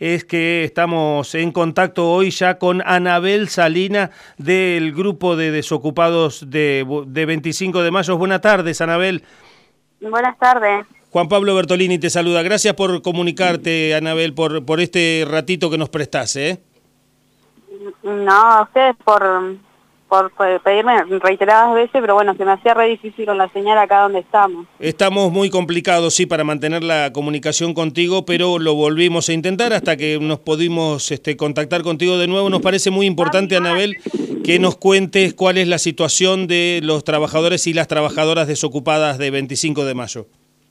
es que estamos en contacto hoy ya con Anabel Salina del grupo de desocupados de 25 de mayo. Buenas tardes, Anabel. Buenas tardes. Juan Pablo Bertolini te saluda. Gracias por comunicarte, Anabel, por este ratito que nos prestaste. No, a ustedes por pedirme reiteradas veces, pero bueno, se me hacía re difícil con la señal acá donde estamos. Estamos muy complicados, sí, para mantener la comunicación contigo, pero lo volvimos a intentar hasta que nos pudimos contactar contigo de nuevo. Nos parece muy importante, Anabel, que nos cuentes cuál es la situación de los trabajadores y las trabajadoras desocupadas de 25 de mayo.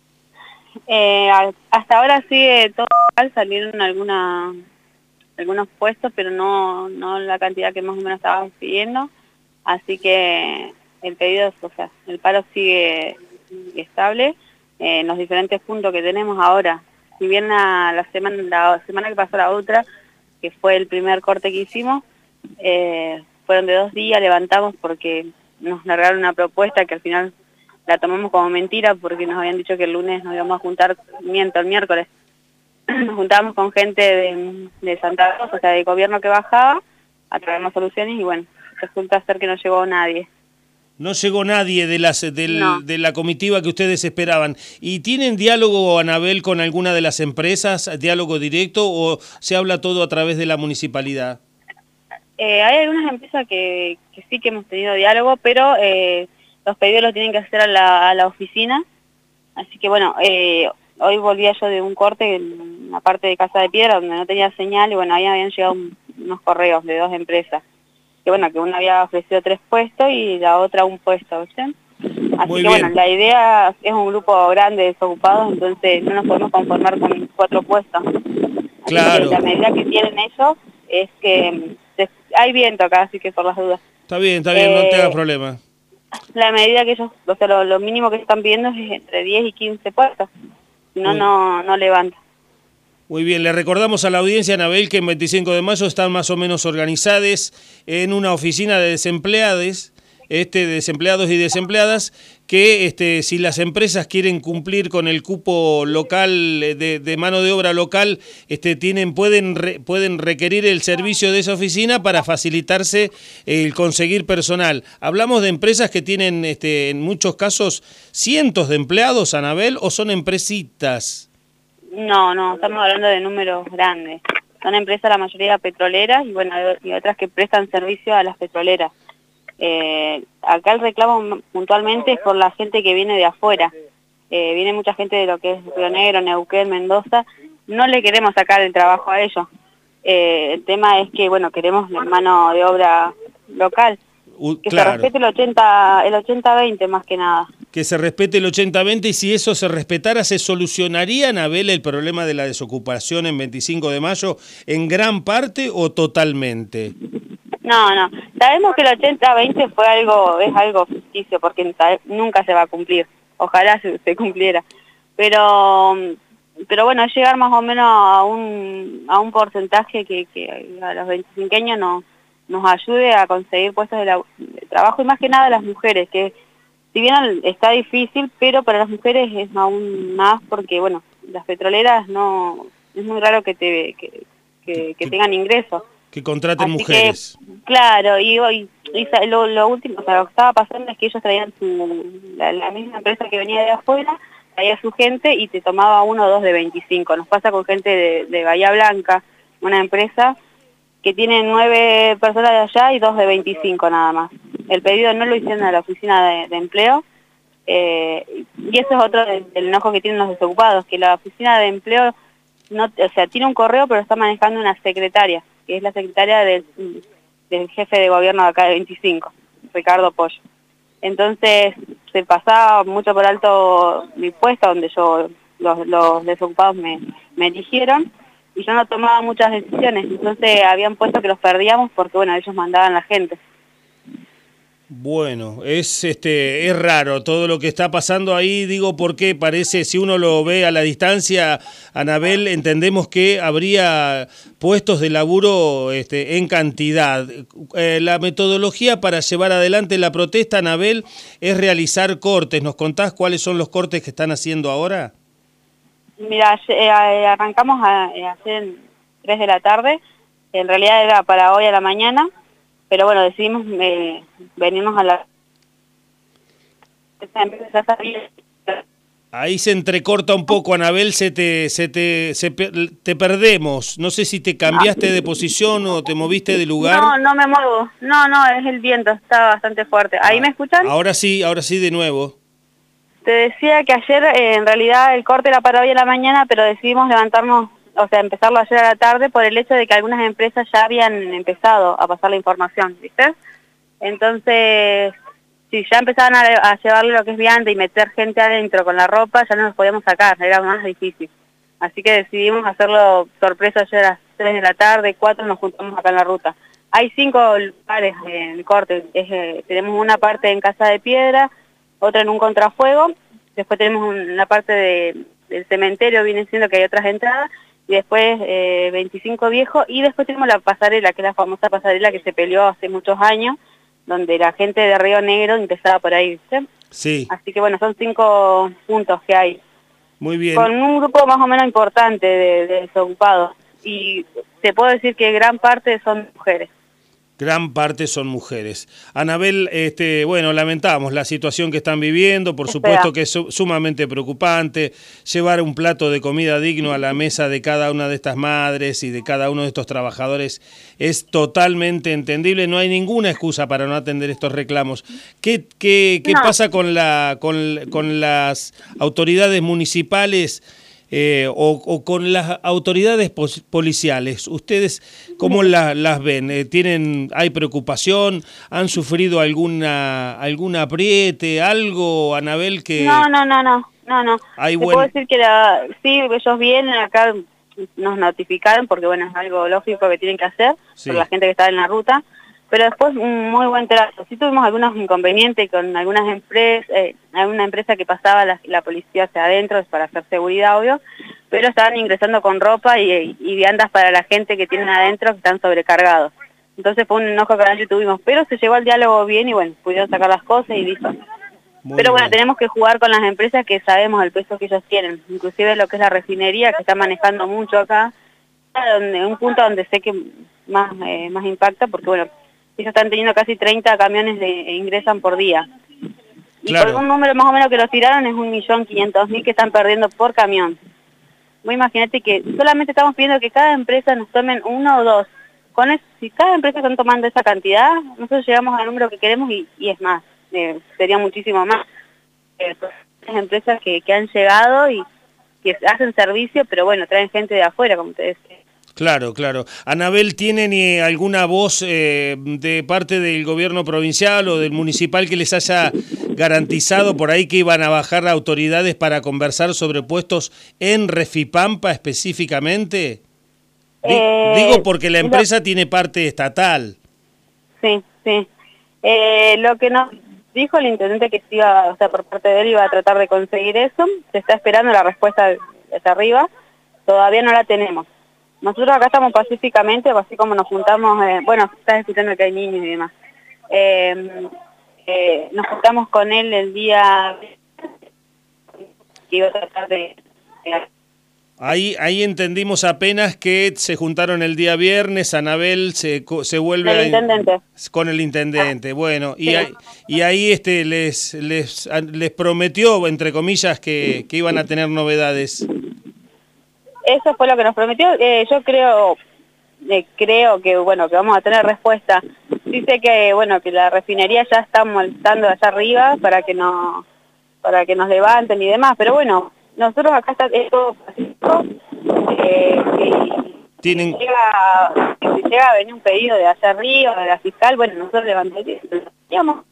Hasta ahora sigue todo mal, salieron algunos puestos, pero no la cantidad que más o menos estábamos pidiendo. Así que el pedido, o sea, el paro sigue estable en los diferentes puntos que tenemos ahora. Si bien la semana que pasó la otra, que fue el primer corte que hicimos, fueron de 2 días, levantamos porque nos largaron una propuesta que al final la tomamos como mentira porque nos habían dicho que el lunes nos íbamos a juntar, el miércoles. Nos juntábamos con gente de Santa Rosa, o sea, del gobierno que bajaba, a traernos soluciones y bueno, resulta ser que no llegó nadie. No llegó nadie No. de la comitiva que ustedes esperaban. ¿Y tienen diálogo, Anabel, con alguna de las empresas, diálogo directo, o se habla todo a través de la municipalidad? Hay algunas empresas que sí que hemos tenido diálogo, pero los pedidos los tienen que hacer a la oficina. Así que bueno, hoy volvía yo de un corte en la parte de Casa de Piedra, donde no tenía señal, y bueno, ahí habían llegado unos correos de 2 empresas. Que bueno, que una había ofrecido 3 puestos y la otra 1 puesto, ¿sí? Así Muy que bien. bueno, la idea es un grupo grande de desocupados, entonces no nos podemos conformar con 4 puestos. Claro. Así que la medida que tienen ellos es que hay viento acá, así que por las dudas. Está bien, no te hagas problema. La medida que ellos, o sea, lo mínimo que están pidiendo es entre 10 y 15 puestos, si no, no levanta. Muy bien, le recordamos a la audiencia, Anabel, que en 25 de mayo están más o menos organizadas en una oficina de desempleados, desempleados y desempleadas, que si las empresas quieren cumplir con el cupo local de mano de obra local, pueden requerir el servicio de esa oficina para facilitarse el conseguir personal. Hablamos de empresas que tienen en muchos casos cientos de empleados, Anabel, o son empresitas. No, estamos hablando de números grandes. Son empresas, la mayoría petroleras, y bueno, y otras que prestan servicio a las petroleras. Acá el reclamo puntualmente es por la gente que viene de afuera. Viene mucha gente de lo que es Río Negro, Neuquén, Mendoza. No le queremos sacar el trabajo a ellos. El tema es que, bueno, queremos mano de obra local. Que Claro. se respete el 80-20 más que nada. Que se respete el 80-20, y si eso se respetara, ¿se solucionaría, Anabel, el problema de la desocupación en 25 de mayo en gran parte o totalmente? No. Sabemos que el 80-20 es algo ficticio porque nunca se va a cumplir. Ojalá se cumpliera. Pero bueno, es llegar más o menos a un porcentaje que a los 25eños nos ayude a conseguir puestos de trabajo, y más que nada a las mujeres, que si bien está difícil, pero para las mujeres es aún más porque, bueno, las petroleras es muy raro que tengan ingresos. Que contraten Así mujeres. Claro, y lo último, o sea, lo que estaba pasando es que ellos traían la misma empresa que venía de afuera, traía su gente y te tomaba 1 o 2 de 25. Nos pasa con gente de Bahía Blanca, una empresa que tiene 9 personas de allá y 2 de 25 nada más. El pedido no lo hicieron a la oficina de empleo, y eso es otro del enojo que tienen los desocupados, que la oficina de empleo tiene un correo, pero está manejando una secretaria, que es la secretaria del jefe de gobierno de acá de 25, Ricardo Pollo. Entonces se pasaba mucho por alto mi puesto, donde los desocupados me eligieron, y yo no tomaba muchas decisiones. Entonces habían puesto que los perdíamos porque, bueno, ellos mandaban a la gente. Bueno, es raro todo lo que está pasando ahí, digo, porque parece, si uno lo ve a la distancia, Anabel, entendemos que habría puestos de laburo en cantidad. La metodología para llevar adelante la protesta, Anabel, es realizar cortes. ¿Nos contás cuáles son los cortes que están haciendo ahora? Mira, arrancamos a hacer 3 de la tarde. En realidad era para hoy a la mañana, pero bueno, decidimos venirnos a la... Esta empresa ya sabía. Ahí se entrecorta un poco, Anabel, te perdemos. No sé si te cambiaste de posición o te moviste de lugar. No, no me muevo. No, es el viento, está bastante fuerte. ¿Ahí me escuchan? Ahora sí de nuevo. Te decía que ayer en realidad el corte era para hoy a la mañana, pero decidimos levantarnos, o sea, empezarlo ayer a la tarde por el hecho de que algunas empresas ya habían empezado a pasar la información, ¿viste? Entonces, si ya empezaban a llevarle lo que es vianda y meter gente adentro con la ropa, ya no nos podíamos sacar, era más difícil. Así que decidimos hacerlo sorpresa ayer a las 3 de la tarde, 4 nos juntamos acá en la ruta. Hay 5 lugares en el corte, tenemos una parte en Casa de Piedra, otra en un contrafuego, después tenemos una parte del cementerio, viene siendo que hay otras entradas, y después 25 Viejo, y después tenemos la pasarela, que es la famosa pasarela que se peleó hace muchos años, donde la gente de Río Negro empezaba por ahí, ¿viste? Sí. Así que bueno, son 5 puntos que hay. Muy bien. Con un grupo más o menos importante de desocupados, y te puedo decir que gran parte son mujeres. Gran parte son mujeres. Anabel, bueno, lamentamos la situación que están viviendo, por supuesto que es sumamente preocupante. Llevar un plato de comida digno a la mesa de cada una de estas madres y de cada uno de estos trabajadores es totalmente entendible. No hay ninguna excusa para no atender estos reclamos. ¿Qué pasa con las autoridades municipales? O con las autoridades policiales, ¿ustedes cómo las ven? ¿Hay preocupación? ¿Han sufrido algún apriete, algo, Anabel, que...? No. Te puedo decir que sí, ellos vienen acá, nos notificaron, porque bueno, es algo lógico que tienen que hacer, por la gente que está en la ruta, pero después un muy buen trato. Sí tuvimos algunos inconvenientes con algunas empresas, alguna empresa que pasaba la policía hacia adentro para hacer seguridad, obvio, pero estaban ingresando con ropa y viandas para la gente que tienen adentro que están sobrecargados. Entonces fue un enojo que tuvimos, pero se llevó el diálogo bien y bueno, pudieron sacar las cosas y listo. Pero bueno, tenemos que jugar con las empresas que sabemos el peso que ellos tienen, inclusive lo que es la refinería que está manejando mucho acá, un punto donde sé que más impacta, porque bueno, ellos están teniendo casi 30 camiones ingresan por día. Y por un número más o menos que los tiraron es 1.500.000 que están perdiendo por camión. Vos imagínate que solamente estamos pidiendo que cada empresa nos tomen 1 o 2. Con eso, si cada empresa están tomando esa cantidad, nosotros llegamos al número que queremos y es más, sería muchísimo más. Las empresas que han llegado y que hacen servicio, pero bueno, traen gente de afuera, como te decía. Claro. Anabel, ¿tienen alguna voz de parte del gobierno provincial o del municipal que les haya garantizado por ahí que iban a bajar autoridades para conversar sobre puestos en Refipampa específicamente? Digo porque la empresa tiene parte estatal. Sí. Lo que nos dijo el intendente que por parte de él iba a tratar de conseguir eso, se está esperando la respuesta de arriba, todavía no la tenemos. Nosotros acá estamos pacíficamente, así como nos juntamos, bueno, estás escuchando que hay niños y demás. Nos juntamos con él el día que iba a tratar de... Ahí entendimos apenas que se juntaron el día viernes, Anabel se vuelve con el intendente. Bueno, y ahí les prometió, entre comillas, que iban a tener novedades. Eso fue lo que nos prometió. Yo creo que bueno, que vamos a tener respuesta. Dice que bueno, que la refinería ya está molestando allá arriba para que nos levanten y demás, pero bueno, nosotros acá está todo pacífico. Si llega a venir un pedido de allá arriba, de la fiscal, bueno, nosotros levantaríamos.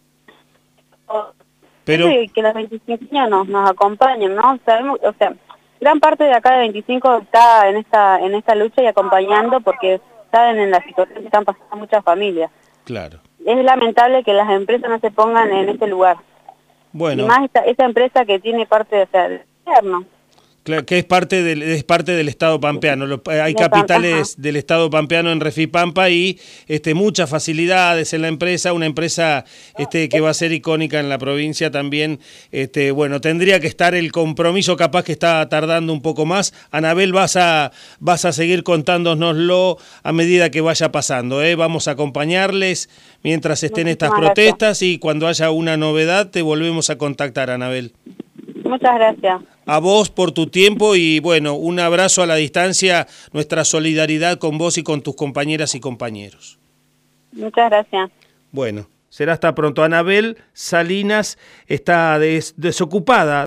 Pero que las 25 años nos acompañen, ¿no? Sabemos, o sea, gran parte de acá de 25 está en esta lucha y acompañando porque saben en la situación que están pasando muchas familias. Claro. Es lamentable que las empresas no se pongan en este lugar. Bueno. Y más esta empresa que tiene parte del gobierno. Que es parte del Estado pampeano. Hay capitales del Estado pampeano en Refipampa y muchas facilidades en la empresa, una empresa que va a ser icónica en la provincia también. Bueno, tendría que estar el compromiso, capaz que está tardando un poco más. Anabel, vas a seguir contándonoslo a medida que vaya pasando, ¿eh? Vamos a acompañarles mientras estén estas protestas y cuando haya una novedad te volvemos a contactar, Anabel. Muchas gracias. A vos por tu tiempo y bueno, un abrazo a la distancia, nuestra solidaridad con vos y con tus compañeras y compañeros. Muchas gracias. Bueno, será hasta pronto. Anabel Salinas está desocupada.